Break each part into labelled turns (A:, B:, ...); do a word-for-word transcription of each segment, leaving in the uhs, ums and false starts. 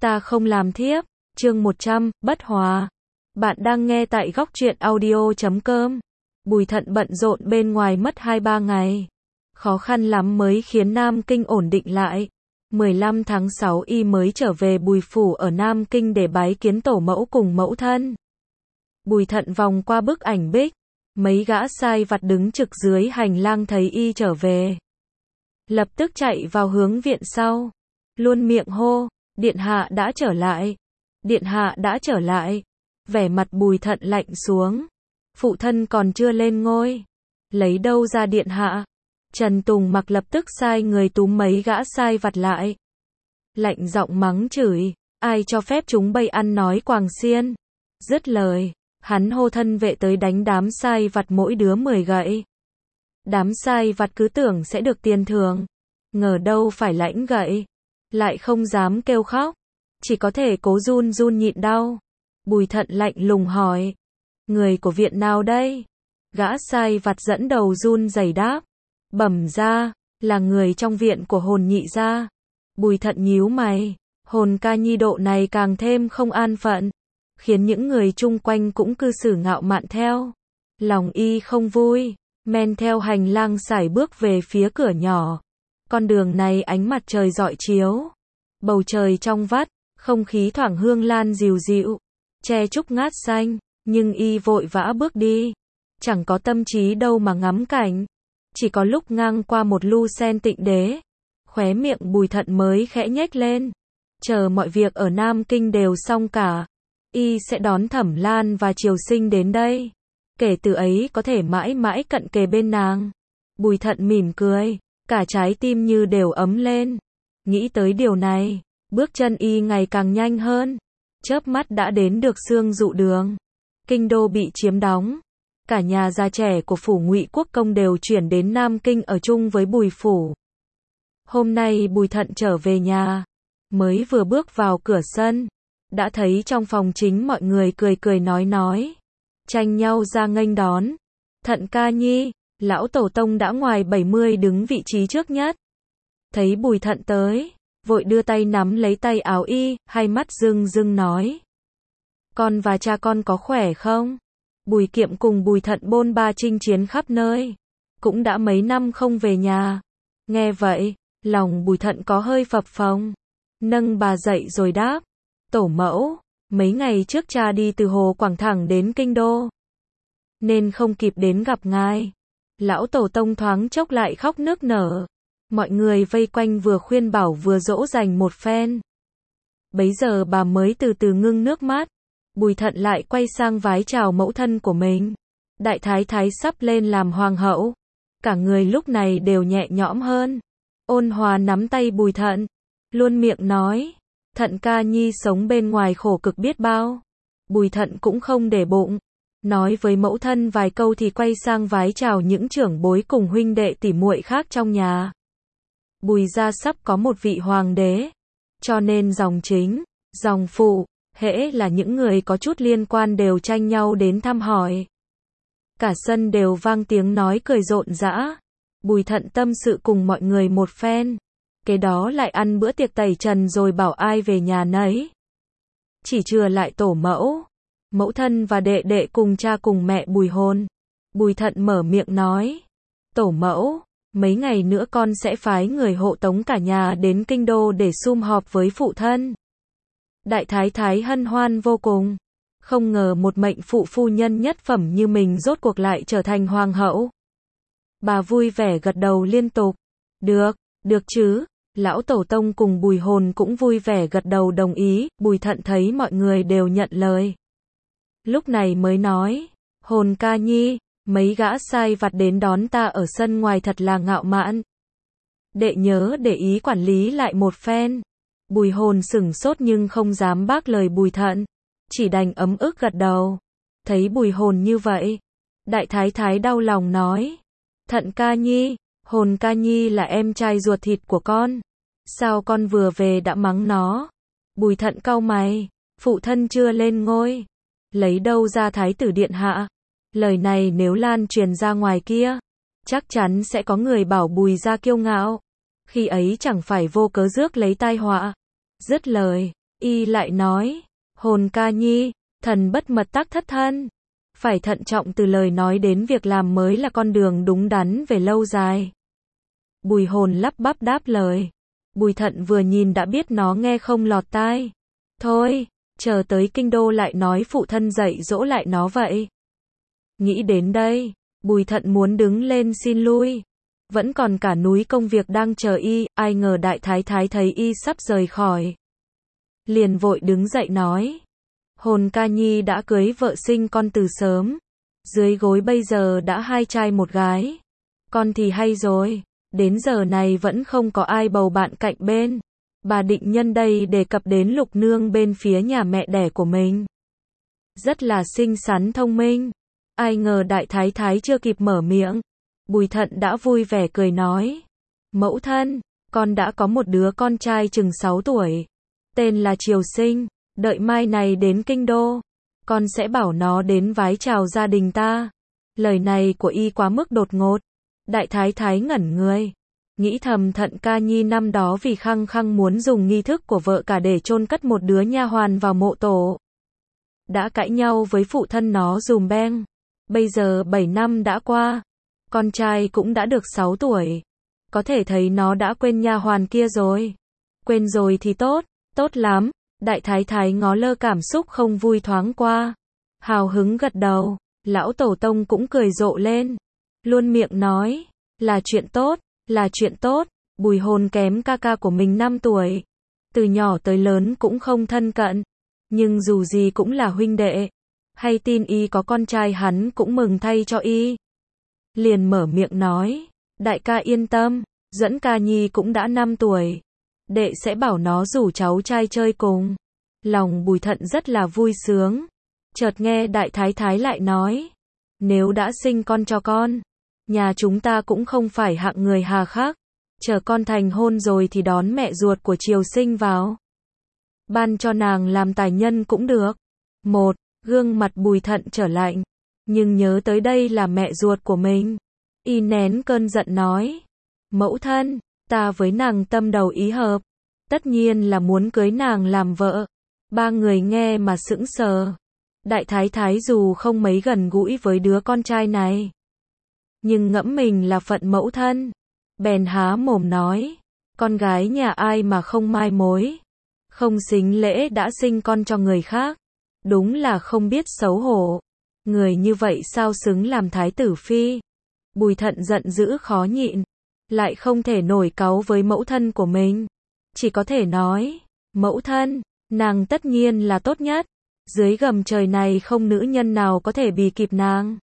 A: Ta không làm thiếp. Chương một trăm, bất hòa. Bạn đang nghe tại góc truyện audio chấm com. Bùi Thận bận rộn bên ngoài mất hai ba ngày. Khó khăn lắm mới khiến Nam Kinh ổn định lại. mười lăm tháng sáu y mới trở về Bùi phủ ở Nam Kinh để bái kiến tổ mẫu cùng mẫu thân. Bùi Thận vòng qua bức ảnh bích. Mấy gã sai vặt đứng trực dưới hành lang thấy y trở về. Lập tức chạy vào hướng viện sau. Luôn miệng hô, điện hạ đã trở lại. Điện hạ đã trở lại. Vẻ mặt Bùi Thận lạnh xuống. Phụ thân còn chưa lên ngôi. Lấy đâu ra điện hạ? Trần Tùng Mặc lập tức sai người túm mấy gã sai vặt lại. Lạnh giọng mắng chửi, ai cho phép chúng bay ăn nói quàng xiên. Dứt lời, hắn hô thân vệ tới đánh đám sai vặt mỗi đứa mười gậy. Đám sai vặt cứ tưởng sẽ được tiền thưởng. Ngờ đâu phải lãnh gậy. Lại không dám kêu khóc. Chỉ có thể cố run run nhịn đau. Bùi Thận lạnh lùng hỏi. Người của viện nào đây? Gã sai vặt dẫn đầu run rẩy đáp. Bẩm ra, là người trong viện của Hồn Nhị gia. Bùi Thận nhíu mày. Hồn ca nhi độ này càng thêm không an phận. Khiến những người chung quanh cũng cư xử ngạo mạn theo. Lòng y không vui. Men theo hành lang sải bước về phía cửa nhỏ. Con đường này ánh mặt trời rọi chiếu. Bầu trời trong vắt. Không khí thoảng hương lan dịu dịu. Tre trúc ngát xanh. Nhưng y vội vã bước đi. Chẳng có tâm trí đâu mà ngắm cảnh. Chỉ có lúc ngang qua một lu sen Tịnh Đế. Khóe miệng Bùi Thận mới khẽ nhếch lên. Chờ mọi việc ở Nam Kinh đều xong cả. Y sẽ đón Thẩm Lan và Triều Sinh đến đây. Kể từ ấy có thể mãi mãi cận kề bên nàng. Bùi Thận mỉm cười. Cả trái tim như đều ấm lên. Nghĩ tới điều này. Bước chân y ngày càng nhanh hơn. Chớp mắt đã đến được Sương Dụ Đường. Kinh đô bị chiếm đóng. Cả nhà già trẻ của phủ Ngụy Quốc Công đều chuyển đến Nam Kinh ở chung với Bùi phủ. Hôm nay Bùi Thận trở về nhà. Mới vừa bước vào cửa sân. Đã thấy trong phòng chính mọi người cười cười nói nói. Tranh nhau ra nghênh đón. Thận ca nhi, lão tổ tông đã ngoài bảy mươi đứng vị trí trước nhất. Thấy Bùi Thận tới. Vội đưa tay nắm lấy tay áo y, hai mắt rưng rưng nói. Con và cha con có khỏe không? Bùi Kiệm cùng Bùi Thận bôn ba chinh chiến khắp nơi. Cũng đã mấy năm không về nhà. Nghe vậy, lòng Bùi Thận có hơi phập phồng. Nâng bà dậy rồi đáp. Tổ mẫu, mấy ngày trước cha đi từ Hồ Quảng thẳng đến Kinh Đô. Nên không kịp đến gặp ngài. Lão tổ tông thoáng chốc lại khóc nức nở. Mọi người vây quanh vừa khuyên bảo vừa dỗ dành một phen. Bấy giờ bà mới từ từ ngưng nước mắt. Bùi Thận lại quay sang vái chào mẫu thân của mình. Đại thái thái sắp lên làm hoàng hậu. Cả người lúc này đều nhẹ nhõm hơn. Ôn hòa nắm tay Bùi Thận. Luôn miệng nói. Thận ca nhi sống bên ngoài khổ cực biết bao. Bùi Thận cũng không để bụng. Nói với mẫu thân vài câu thì quay sang vái chào những trưởng bối cùng huynh đệ tỉ muội khác trong nhà. Bùi gia sắp có một vị hoàng đế. Cho nên dòng chính, dòng phụ, hễ là những người có chút liên quan đều tranh nhau đến thăm hỏi. Cả sân đều vang tiếng nói cười rộn rã. Bùi Thận tâm sự cùng mọi người một phen. Kế đó lại ăn bữa tiệc tẩy trần rồi bảo ai về nhà nấy. Chỉ chừa lại tổ mẫu, mẫu thân và đệ đệ cùng cha cùng mẹ Bùi Hồn. Bùi Thận mở miệng nói. Tổ mẫu, mấy ngày nữa con sẽ phái người hộ tống cả nhà đến Kinh Đô để sum họp với phụ thân. Đại thái thái hân hoan vô cùng. Không ngờ một mệnh phụ phu nhân nhất phẩm như mình rốt cuộc lại trở thành hoàng hậu. Bà vui vẻ gật đầu liên tục. Được, được chứ. Lão tổ tông cùng Bùi Hồn cũng vui vẻ gật đầu đồng ý. Bùi Thận thấy mọi người đều nhận lời. Lúc này mới nói. Hồn ca nhi, mấy gã sai vặt đến đón ta ở sân ngoài thật là ngạo mạn. Đệ nhớ để ý quản lý lại một phen. Bùi Hồn sửng sốt nhưng không dám bác lời Bùi Thận. Chỉ đành ấm ức gật đầu. Thấy Bùi Hồn như vậy. Đại thái thái đau lòng nói. Thận ca nhi, Hồn ca nhi là em trai ruột thịt của con. Sao con vừa về đã mắng nó? Bùi Thận cau mày. Phụ thân chưa lên ngôi. Lấy đâu ra thái tử điện hạ? Lời này nếu lan truyền ra ngoài kia. Chắc chắn sẽ có người bảo Bùi gia kiêu ngạo. Khi ấy chẳng phải vô cớ rước lấy tai họa. Dứt lời, Y lại nói, Hồn ca nhi, thần bất mật tác thất thân. Phải thận trọng từ lời nói đến việc làm mới là con đường đúng đắn về lâu dài. Bùi Hồn lắp bắp đáp lời. Bùi Thận vừa nhìn đã biết nó nghe không lọt tai. Thôi, chờ tới kinh đô lại nói phụ thân dạy dỗ lại nó vậy. Nghĩ đến đây, Bùi Thận muốn đứng lên xin lui. Vẫn còn cả núi công việc đang chờ y, ai ngờ đại thái thái thấy y sắp rời khỏi. Liền vội đứng dậy nói. Hồn ca nhi đã cưới vợ sinh con từ sớm. Dưới gối bây giờ đã hai trai một gái. Con thì hay rồi, đến giờ này vẫn không có ai bầu bạn cạnh bên. Bà định nhân đây đề cập đến Lục Nương bên phía nhà mẹ đẻ của mình. Rất là xinh xắn thông minh. Ai ngờ đại thái thái chưa kịp mở miệng. Bùi Thận đã vui vẻ cười nói. Mẫu thân, con đã có một đứa con trai chừng sáu tuổi. Tên là Triều Sinh. Đợi mai này đến kinh đô, con sẽ bảo nó đến vái chào gia đình ta. Lời này của y quá mức đột ngột. Đại thái thái ngẩn người. Nghĩ thầm Thận ca nhi năm đó vì khăng khăng muốn dùng nghi thức của vợ cả để chôn cất một đứa nha hoàn vào mộ tổ. Đã cãi nhau với phụ thân nó dùm beng. Bây giờ bảy năm đã qua. Con trai cũng đã được sáu tuổi. Có thể thấy nó đã quên nha hoàn kia rồi. Quên rồi thì tốt, tốt lắm. Đại thái thái ngó lơ cảm xúc không vui thoáng qua. Hào hứng gật đầu. Lão tổ tông cũng cười rộ lên. Luôn miệng nói. Là chuyện tốt, là chuyện tốt. Bùi Hồn kém ca ca của mình năm tuổi. Từ nhỏ tới lớn cũng không thân cận. Nhưng dù gì cũng là huynh đệ. Hay tin y có con trai hắn cũng mừng thay cho y. Liền mở miệng nói. Đại ca yên tâm. Duẫn ca nhi cũng đã năm tuổi. Đệ sẽ bảo nó rủ cháu trai chơi cùng. Lòng Bùi Thận rất là vui sướng. Chợt nghe đại thái thái lại nói. Nếu đã sinh con cho con. Nhà chúng ta cũng không phải hạng người hà khắc. Chờ con thành hôn rồi thì đón mẹ ruột của Triều Sinh vào. Ban cho nàng làm tài nhân cũng được. Một, gương mặt Bùi Thận trở lạnh. Nhưng nhớ tới đây là mẹ ruột của mình. Y nén cơn giận nói. Mẫu thân, ta với nàng tâm đầu ý hợp. Tất nhiên là muốn cưới nàng làm vợ. Ba người nghe mà sững sờ. Đại thái thái dù không mấy gần gũi với đứa con trai này. Nhưng ngẫm mình là phận mẫu thân. Bèn há mồm nói. Con gái nhà ai mà không mai mối. Không xính lễ đã sinh con cho người khác. Đúng là không biết xấu hổ. Người như vậy sao xứng làm thái tử phi. Bùi Thận giận dữ khó nhịn. Lại không thể nổi cáu với mẫu thân của mình. Chỉ có thể nói. Mẫu thân, nàng tất nhiên là tốt nhất. Dưới gầm trời này không nữ nhân nào có thể bì kịp nàng.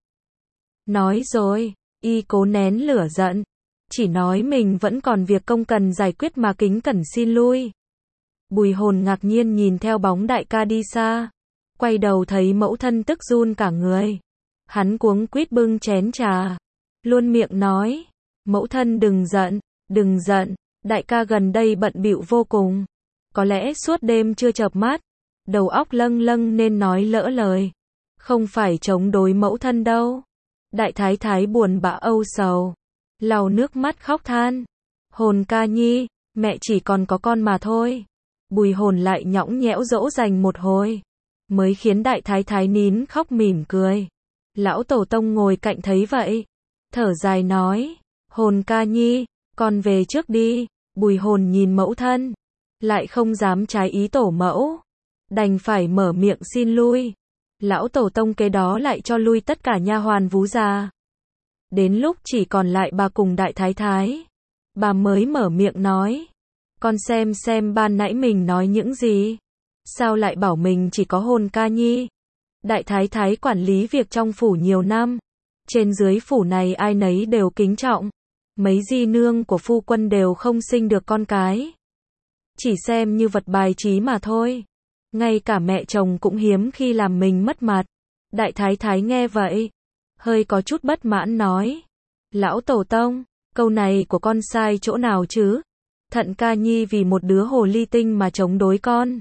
A: Nói rồi, y cố nén lửa giận. Chỉ nói mình vẫn còn việc công cần giải quyết mà kính cẩn xin lui. Bùi Hồn ngạc nhiên nhìn theo bóng đại ca đi xa. Quay đầu thấy mẫu thân tức run cả người. Hắn cuống quýt bưng chén trà. Luôn miệng nói. Mẫu thân đừng giận, đừng giận. Đại ca gần đây bận bịu vô cùng. Có lẽ suốt đêm chưa chợp mắt. Đầu óc lâng lâng nên nói lỡ lời. Không phải chống đối mẫu thân đâu. Đại thái thái buồn bã âu sầu. Lau nước mắt khóc than. Hồn ca nhi, mẹ chỉ còn có con mà thôi. Bùi Hồn lại nhõng nhẽo dỗ dành một hồi. Mới khiến đại thái thái nín khóc mỉm cười. Lão tổ tông ngồi cạnh thấy vậy. Thở dài nói. Hồn ca nhi, con về trước đi. Bùi Hồn nhìn mẫu thân. Lại không dám trái ý tổ mẫu. Đành phải mở miệng xin lui. Lão tổ tông kế đó lại cho lui tất cả nha hoàn vú già. Đến lúc chỉ còn lại bà cùng đại thái thái. Bà mới mở miệng nói. Con xem xem ban nãy mình nói những gì. Sao lại bảo mình chỉ có Hồn ca nhi. Đại thái thái quản lý việc trong phủ nhiều năm. Trên dưới phủ này ai nấy đều kính trọng. Mấy di nương của phu quân đều không sinh được con cái. Chỉ xem như vật bài trí mà thôi. Ngay cả mẹ chồng cũng hiếm khi làm mình mất mặt. Đại thái thái nghe vậy. Hơi có chút bất mãn nói. Lão tổ tông, câu này của con sai chỗ nào chứ? Thận ca nhi vì một đứa hồ ly tinh mà chống đối con.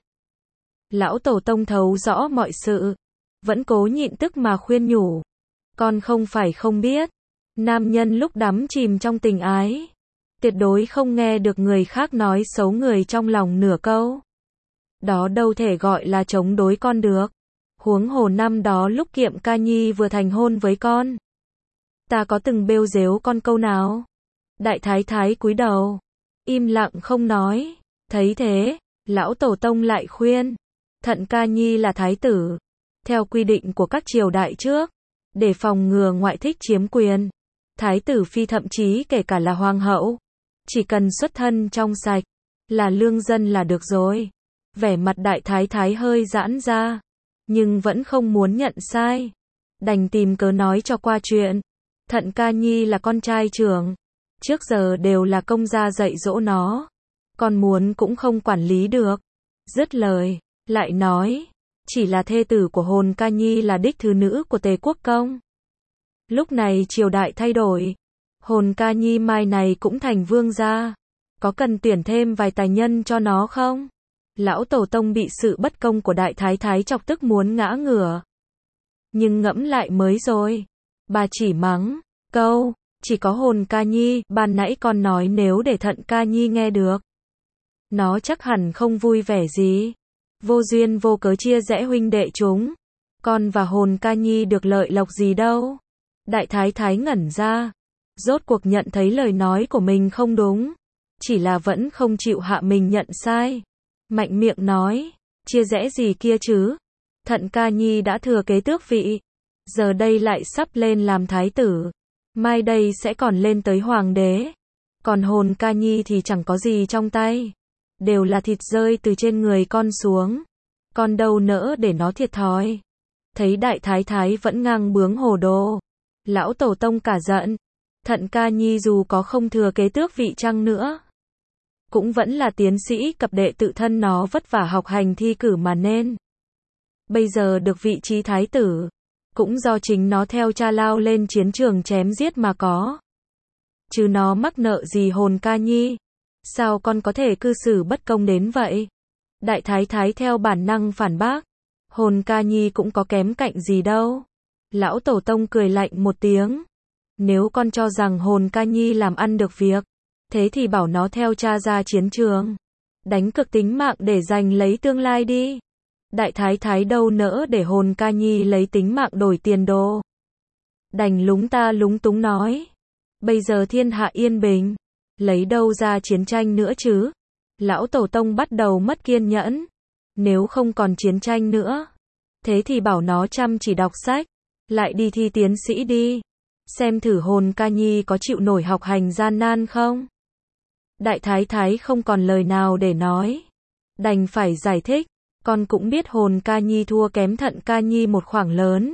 A: Lão tổ tông thấu rõ mọi sự. Vẫn cố nhịn tức mà khuyên nhủ. Con không phải không biết. Nam nhân lúc đắm chìm trong tình ái. Tuyệt đối không nghe được người khác nói xấu người trong lòng nửa câu. Đó đâu thể gọi là chống đối con được. Huống hồ năm đó lúc Kiệm Ca Nhi vừa thành hôn với con, ta có từng bêu dếu con câu nào? Đại thái thái cúi đầu, im lặng không nói. Thấy thế, lão tổ tông lại khuyên, Thận Ca Nhi là thái tử, theo quy định của các triều đại trước, để phòng ngừa ngoại thích chiếm quyền, thái tử phi thậm chí kể cả là hoàng hậu, chỉ cần xuất thân trong sạch, là lương dân là được rồi. Vẻ mặt đại thái thái hơi giãn ra, nhưng vẫn không muốn nhận sai, đành tìm cớ nói cho qua chuyện. Thận Ca Nhi là con trai trưởng, trước giờ đều là công gia dạy dỗ nó, con muốn cũng không quản lý được. Dứt lời, lại nói, chỉ là thê tử của Hồn Ca Nhi là đích thứ nữ của Tề Quốc Công. Lúc này triều đại thay đổi, Hồn Ca Nhi mai này cũng thành vương gia, có cần tuyển thêm vài tài nhân cho nó không? Lão tổ tông bị sự bất công của đại thái thái chọc tức muốn ngã ngửa. Nhưng ngẫm lại mới rồi, bà chỉ mắng câu, chỉ có Hồn Ca Nhi, ban nãy con nói nếu để Thận Ca Nhi nghe được, nó chắc hẳn không vui vẻ gì. Vô duyên vô cớ chia rẽ huynh đệ chúng, con và Hồn Ca Nhi được lợi lộc gì đâu. Đại thái thái ngẩn ra, rốt cuộc nhận thấy lời nói của mình không đúng, chỉ là vẫn không chịu hạ mình nhận sai. Mạnh miệng nói, chia rẽ gì kia chứ? Thận Ca Nhi đã thừa kế tước vị, giờ đây lại sắp lên làm thái tử, mai đây sẽ còn lên tới hoàng đế. Còn Hồn Ca Nhi thì chẳng có gì trong tay, đều là thịt rơi từ trên người con xuống, con đâu nỡ để nó thiệt thòi. Thấy đại thái thái vẫn ngang bướng hồ đồ, lão tổ tông cả giận. Thận Ca Nhi dù có không thừa kế tước vị chăng nữa, cũng vẫn là tiến sĩ cập đệ, tự thân nó vất vả học hành thi cử mà nên. Bây giờ được vị trí thái tử, cũng do chính nó theo cha lao lên chiến trường chém giết mà có. Chứ nó mắc nợ gì Hồn Ca Nhi, sao con có thể cư xử bất công đến vậy? Đại thái thái theo bản năng phản bác, Hồn Ca Nhi cũng có kém cạnh gì đâu. Lão tổ tông cười lạnh một tiếng, nếu con cho rằng Hồn Ca Nhi làm ăn được việc, thế thì bảo nó theo cha ra chiến trường, đánh cược tính mạng để giành lấy tương lai đi. Đại thái thái đâu nỡ để Hồn Ca Nhi lấy tính mạng đổi tiền đồ, đành lúng ta lúng túng nói, bây giờ thiên hạ yên bình, lấy đâu ra chiến tranh nữa chứ? Lão tổ tông bắt đầu mất kiên nhẫn, nếu không còn chiến tranh nữa, thế thì bảo nó chăm chỉ đọc sách, lại đi thi tiến sĩ đi, xem thử Hồn Ca Nhi có chịu nổi học hành gian nan không. Đại thái thái không còn lời nào để nói, đành phải giải thích, con cũng biết Hồn Ca Nhi thua kém Thận Ca Nhi một khoảng lớn,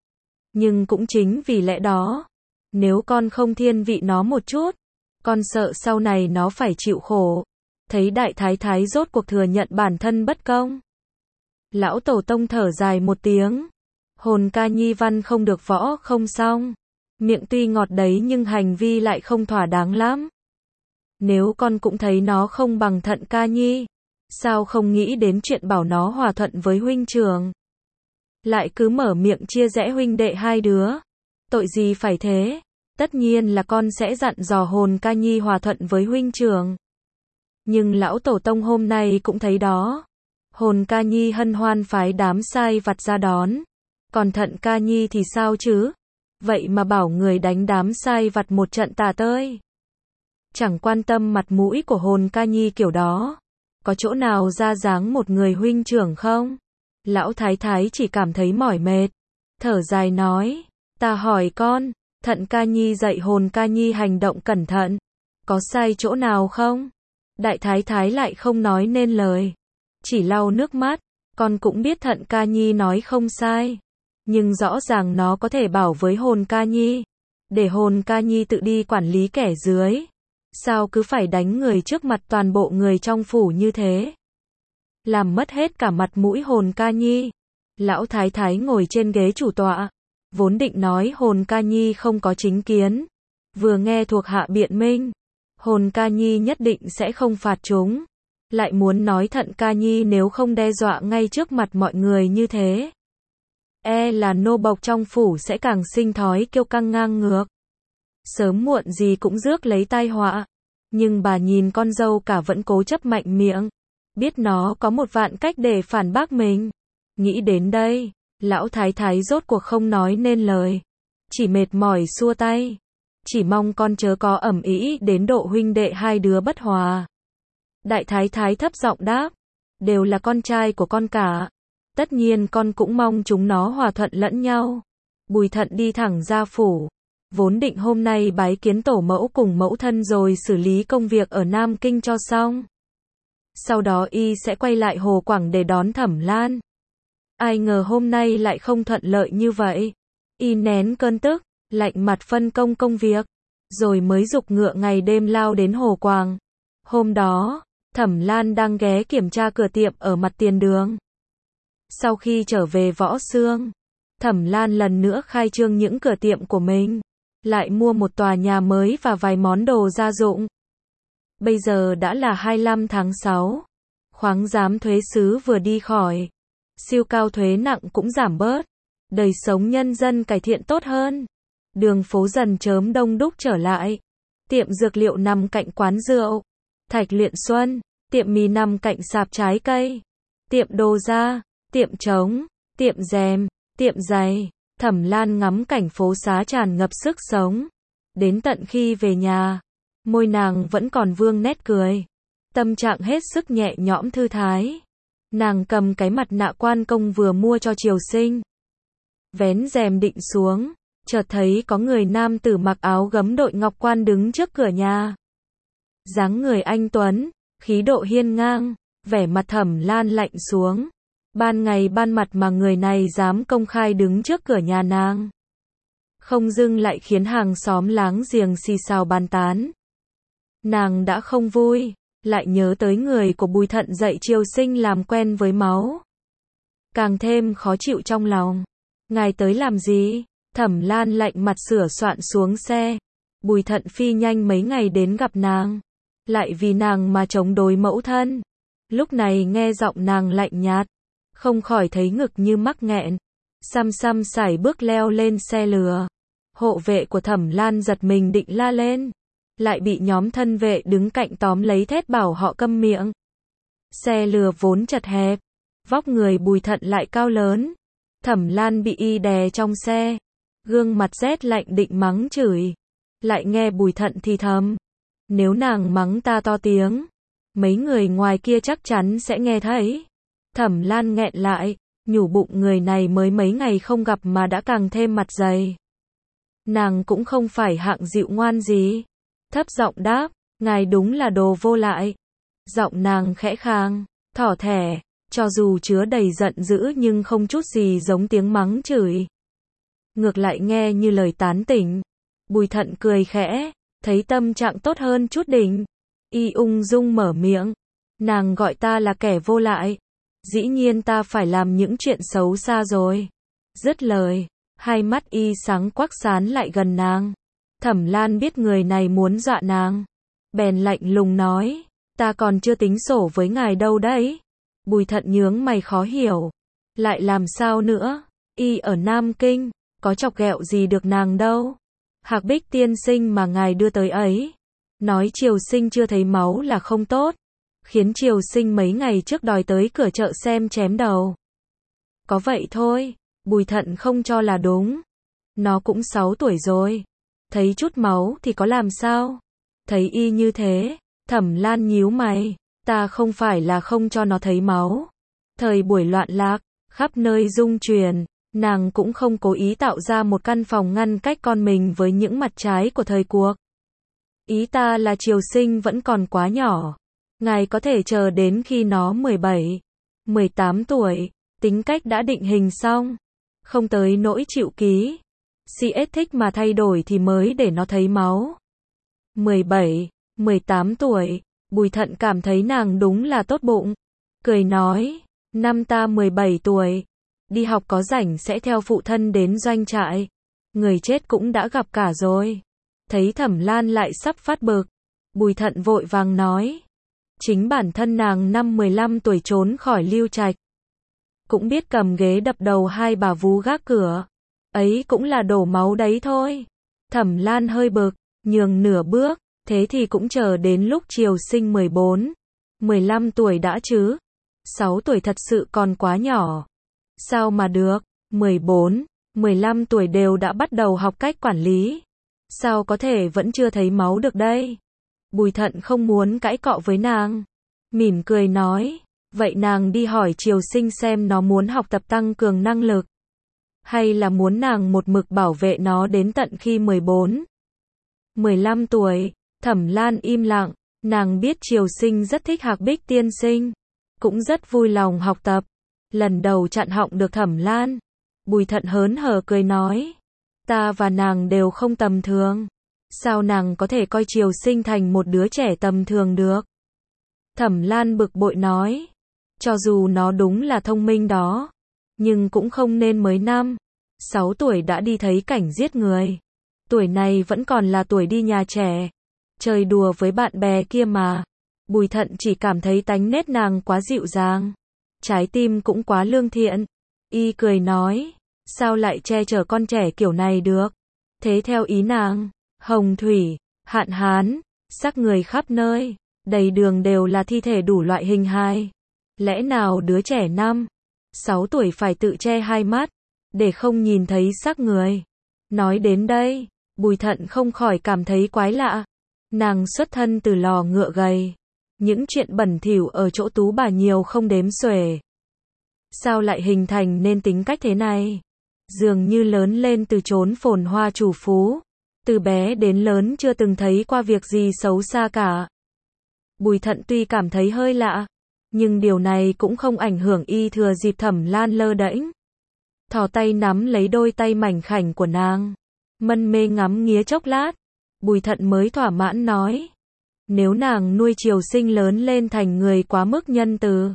A: nhưng cũng chính vì lẽ đó, nếu con không thiên vị nó một chút, con sợ sau này nó phải chịu khổ. Thấy đại thái thái rốt cuộc thừa nhận bản thân bất công, lão tổ tông thở dài một tiếng, Hồn Ca Nhi văn không được võ không xong, miệng tuy ngọt đấy nhưng hành vi lại không thỏa đáng lắm. Nếu con cũng thấy nó không bằng Thận Ca Nhi, sao không nghĩ đến chuyện bảo nó hòa thuận với huynh trưởng, lại cứ mở miệng chia rẽ huynh đệ hai đứa, tội gì phải thế? Tất nhiên là con sẽ dặn dò Hồn Ca Nhi hòa thuận với huynh trưởng. Nhưng lão tổ tông hôm nay cũng thấy đó, Hồn Ca Nhi hân hoan phái đám sai vặt ra đón, còn Thận Ca Nhi thì sao chứ? Vậy mà bảo người đánh đám sai vặt một trận tả tơi, chẳng quan tâm mặt mũi của Hồn Ca Nhi kiểu đó, có chỗ nào ra dáng một người huynh trưởng không? Lão thái thái chỉ cảm thấy mỏi mệt, thở dài nói, ta hỏi con, Thận Ca Nhi dạy Hồn Ca Nhi hành động cẩn thận, có sai chỗ nào không? Đại thái thái lại không nói nên lời, chỉ lau nước mắt, con cũng biết Thận Ca Nhi nói không sai, nhưng rõ ràng nó có thể bảo với Hồn Ca Nhi, để Hồn Ca Nhi tự đi quản lý kẻ dưới, sao cứ phải đánh người trước mặt toàn bộ người trong phủ như thế, làm mất hết cả mặt mũi Hồn Ca Nhi. Lão thái thái ngồi trên ghế chủ tọa, vốn định nói Hồn Ca Nhi không có chính kiến, vừa nghe thuộc hạ biện minh, Hồn Ca Nhi nhất định sẽ không phạt chúng, lại muốn nói Thận Ca Nhi nếu không đe dọa ngay trước mặt mọi người như thế, e là nô bộc trong phủ sẽ càng sinh thói kiêu căng ngang ngược, sớm muộn gì cũng rước lấy tai họa. Nhưng bà nhìn con dâu cả vẫn cố chấp mạnh miệng, biết nó có một vạn cách để phản bác mình. Nghĩ đến đây, lão thái thái rốt cuộc không nói nên lời. Chỉ mệt mỏi xua tay. Chỉ mong con chớ có ầm ĩ đến độ huynh đệ hai đứa bất hòa. Đại thái thái thấp giọng đáp. Đều là con trai của con cả. Tất nhiên con cũng mong chúng nó hòa thuận lẫn nhau. Bùi Thận đi thẳng ra phủ. Vốn định hôm nay bái kiến tổ mẫu cùng mẫu thân rồi xử lý công việc ở Nam Kinh cho xong. Sau đó y sẽ quay lại Hồ Quảng để đón Thẩm Lan. Ai ngờ hôm nay lại không thuận lợi như vậy. Y nén cơn tức, lạnh mặt phân công công việc, rồi mới giục ngựa ngày đêm lao đến Hồ Quảng. Hôm đó, Thẩm Lan đang ghé kiểm tra cửa tiệm ở mặt tiền đường. Sau khi trở về Võ Xương, Thẩm Lan lần nữa khai trương những cửa tiệm của mình, lại mua một tòa nhà mới và vài món đồ gia dụng. Bây giờ đã là hai mươi lăm tháng sáu, khoáng giám thuế xứ vừa đi khỏi, siêu cao thuế nặng cũng giảm bớt, đời sống nhân dân cải thiện tốt hơn, đường phố dần chớm đông đúc trở lại, tiệm dược liệu nằm cạnh quán rượu, Thạch Luyện Xuân, tiệm mì nằm cạnh sạp trái cây, tiệm đồ da, tiệm trống, tiệm rèm, tiệm giày. Thẩm Lan ngắm cảnh phố xá tràn ngập sức sống. Đến tận khi về nhà, môi nàng vẫn còn vương nét cười. Tâm trạng hết sức nhẹ nhõm thư thái. Nàng cầm cái mặt nạ quan công vừa mua cho Triều Sinh. Vén rèm định xuống, chợt thấy có người nam tử mặc áo gấm đội ngọc quan đứng trước cửa nhà. Dáng người anh tuấn, khí độ hiên ngang, vẻ mặt Thẩm Lan lạnh xuống. Ban ngày ban mặt mà người này dám công khai đứng trước cửa nhà nàng. Không dưng lại khiến hàng xóm láng giềng xì xào bàn tán. Nàng đã không vui, lại nhớ tới người của Bùi Thận dạy Triều Sinh làm quen với máu. Càng thêm khó chịu trong lòng. Ngài tới làm gì? Thẩm Lan lạnh mặt sửa soạn xuống xe. Bùi Thận phi nhanh mấy ngày đến gặp nàng. Lại vì nàng mà chống đối mẫu thân. Lúc này nghe giọng nàng lạnh nhạt, không khỏi thấy ngực như mắc nghẹn. Xăm xăm sải bước leo lên xe lừa. Hộ vệ của Thẩm Lan giật mình định la lên, lại bị nhóm thân vệ đứng cạnh tóm lấy thét bảo họ câm miệng. Xe lừa vốn chật hẹp, vóc người Bùi Thận lại cao lớn. Thẩm Lan bị y đè trong xe, gương mặt rét lạnh định mắng chửi, lại nghe Bùi Thận thì thầm, nếu nàng mắng ta to tiếng, mấy người ngoài kia chắc chắn sẽ nghe thấy. Thẩm Lan nghẹn lại, nhủ bụng người này mới mấy ngày không gặp mà đã càng thêm mặt dày. Nàng cũng không phải hạng dịu ngoan gì. Thấp giọng đáp, ngài đúng là đồ vô lại. Giọng nàng khẽ khang, thỏ thẻ, cho dù chứa đầy giận dữ nhưng không chút gì giống tiếng mắng chửi. Ngược lại nghe như lời tán tỉnh. Bùi Thận cười khẽ, thấy tâm trạng tốt hơn chút đỉnh. Y ung dung mở miệng, nàng gọi ta là kẻ vô lại. Dĩ nhiên ta phải làm những chuyện xấu xa rồi. Dứt lời, hai mắt y sáng quắc sán lại gần nàng. Thẩm Lan biết người này muốn dọa nàng, bèn lạnh lùng nói, ta còn chưa tính sổ với ngài đâu đấy. Bùi Thận nhướng mày khó hiểu, lại làm sao nữa, y ở Nam Kinh, có chọc ghẹo gì được nàng đâu. Hạc Bích tiên sinh mà ngài đưa tới ấy, nói Triều Sinh chưa thấy máu là không tốt, khiến Triều Sinh mấy ngày trước đòi tới cửa chợ xem chém đầu. Có vậy thôi, Bùi Thận không cho là đúng. Nó cũng sáu tuổi rồi, thấy chút máu thì có làm sao? Thấy y như thế, Thẩm Lan nhíu mày, ta không phải là không cho nó thấy máu. Thời buổi loạn lạc, khắp nơi dung truyền, nàng cũng không cố ý tạo ra một căn phòng ngăn cách con mình với những mặt trái của thời cuộc. Ý ta là Triều Sinh vẫn còn quá nhỏ. Ngài có thể chờ đến khi nó mười bảy, mười tám tuổi, tính cách đã định hình xong, không tới nỗi chịu ký. xê ét thích mà thay đổi thì mới để nó thấy máu. mười bảy, mười tám tuổi, Bùi Thận cảm thấy nàng đúng là tốt bụng. Cười nói, năm ta mười bảy tuổi, đi học có rảnh sẽ theo phụ thân đến doanh trại. Người chết cũng đã gặp cả rồi. Thấy Thẩm Lan lại sắp phát bực, Bùi Thận vội vàng nói, chính bản thân nàng năm mười lăm tuổi trốn khỏi Lưu Trạch, cũng biết cầm ghế đập đầu hai bà vú gác cửa, ấy cũng là đổ máu đấy thôi. Thẩm Lan hơi bực, nhường nửa bước, thế thì cũng chờ đến lúc Triều Sinh mười bốn, mười lăm tuổi đã chứ? sáu tuổi thật sự còn quá nhỏ. Sao mà được? mười bốn, mười lăm tuổi đều đã bắt đầu học cách quản lý. Sao có thể vẫn chưa thấy máu được đây? Bùi Thận không muốn cãi cọ với nàng. Mỉm cười nói, vậy nàng đi hỏi Triều Sinh xem nó muốn học tập tăng cường năng lực. Hay là muốn nàng một mực bảo vệ nó đến tận khi mười bốn, mười lăm tuổi. Thẩm Lan im lặng, nàng biết Triều Sinh rất thích Hạc Bích tiên sinh, cũng rất vui lòng học tập. Lần đầu chặn họng được Thẩm Lan, Bùi Thận hớn hở cười nói, ta và nàng đều không tầm thường. Sao nàng có thể coi Triều Sinh thành một đứa trẻ tầm thường được? Thẩm Lan bực bội nói, cho dù nó đúng là thông minh đó, nhưng cũng không nên mới năm, sáu tuổi đã đi thấy cảnh giết người. Tuổi này vẫn còn là tuổi đi nhà trẻ, chơi đùa với bạn bè kia mà. Bùi Thận chỉ cảm thấy tánh nết nàng quá dịu dàng, trái tim cũng quá lương thiện. Y cười nói, sao lại che chở con trẻ kiểu này được? Thế theo ý nàng, hồng thủy, hạn hán, xác người khắp nơi, đầy đường đều là thi thể đủ loại hình hài. Lẽ nào đứa trẻ năm, sáu tuổi phải tự che hai mắt, để không nhìn thấy xác người? Nói đến đây, Bùi Thận không khỏi cảm thấy quái lạ. Nàng xuất thân từ lò ngựa gầy, những chuyện bẩn thỉu ở chỗ tú bà nhiều không đếm xuể. Sao lại hình thành nên tính cách thế này? Dường như lớn lên từ chốn phồn hoa chủ phú, từ bé đến lớn chưa từng thấy qua việc gì xấu xa cả. Bùi Thận tuy cảm thấy hơi lạ, nhưng điều này cũng không ảnh hưởng y thừa dịp Thẩm Lan lơ đễnh, thò tay nắm lấy đôi tay mảnh khảnh của nàng, mân mê ngắm nghía chốc lát. Bùi Thận mới thỏa mãn nói, nếu nàng nuôi Triều Sinh lớn lên thành người quá mức nhân từ,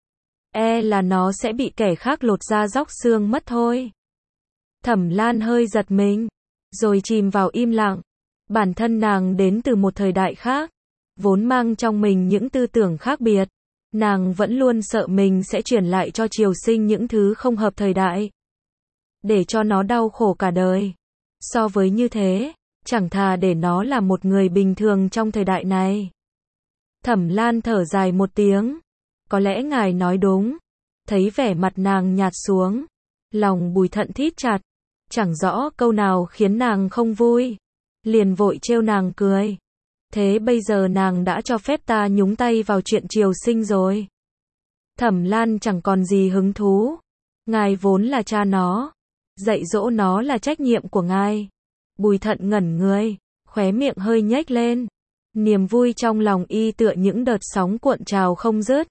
A: e là nó sẽ bị kẻ khác lột da róc xương mất thôi. Thẩm Lan hơi giật mình, rồi chìm vào im lặng. Bản thân nàng đến từ một thời đại khác, vốn mang trong mình những tư tưởng khác biệt. Nàng vẫn luôn sợ mình sẽ truyền lại cho Triều Sinh những thứ không hợp thời đại, để cho nó đau khổ cả đời. So với như thế, chẳng thà để nó là một người bình thường trong thời đại này. Thẩm Lan thở dài một tiếng, có lẽ ngài nói đúng. Thấy vẻ mặt nàng nhạt xuống, lòng Bùi Thận thít chặt, chẳng rõ câu nào khiến nàng không vui, liền vội trêu nàng cười. Thế bây giờ nàng đã cho phép ta nhúng tay vào chuyện Triều Sinh rồi? Thẩm Lan chẳng còn gì hứng thú. Ngài vốn là cha nó, dạy dỗ nó là trách nhiệm của ngài. Bùi Thận ngẩn người, khóe miệng hơi nhếch lên. Niềm vui trong lòng y tựa những đợt sóng cuộn trào không dứt.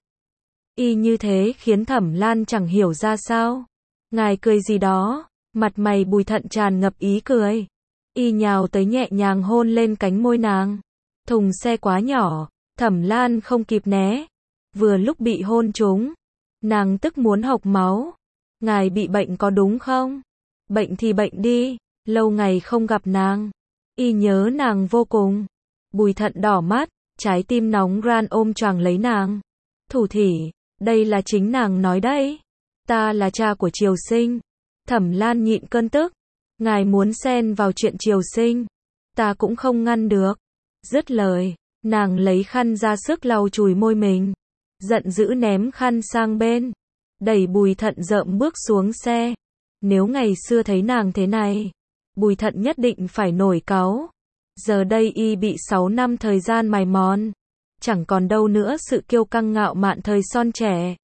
A: Y như thế khiến Thẩm Lan chẳng hiểu ra sao. Ngài cười gì đó? Mặt mày Bùi Thận tràn ngập ý cười. Y nhào tới nhẹ nhàng hôn lên cánh môi nàng. Thùng xe quá nhỏ, Thẩm Lan không kịp né. Vừa lúc bị hôn trúng, nàng tức muốn hộc máu. Ngài bị bệnh có đúng không? Bệnh thì bệnh đi, lâu ngày không gặp nàng, y nhớ nàng vô cùng. Bùi Thận đỏ mắt, trái tim nóng ran ôm choàng lấy nàng. Thủ thỉ, đây là chính nàng nói đấy. Ta là cha của Triều Sinh. Thẩm Lan nhịn cơn tức. Ngài muốn xen vào chuyện Triều Sinh, ta cũng không ngăn được. Dứt lời, nàng lấy khăn ra sức lau chùi môi mình, giận dữ ném khăn sang bên, đẩy Bùi Thận rợm bước xuống xe. Nếu ngày xưa thấy nàng thế này, Bùi Thận nhất định phải nổi cáu. Giờ đây y bị sáu năm thời gian mài mòn, chẳng còn đâu nữa sự kiêu căng ngạo mạn thời son trẻ.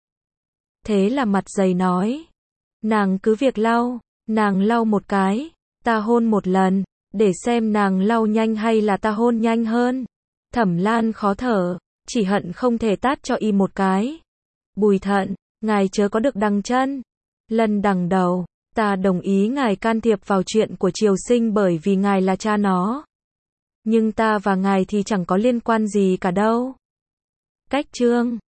A: Thế là mặt dày nói, nàng cứ việc lau. Nàng lau một cái, ta hôn một lần, để xem nàng lau nhanh hay là ta hôn nhanh hơn. Thẩm Lan khó thở, chỉ hận không thể tát cho y một cái. Bùi Thận, ngài chớ có được đằng chân, lần đằng đầu. Ta đồng ý ngài can thiệp vào chuyện của Triều Sinh bởi vì ngài là cha nó. Nhưng ta và ngài thì chẳng có liên quan gì cả đâu. Cách chương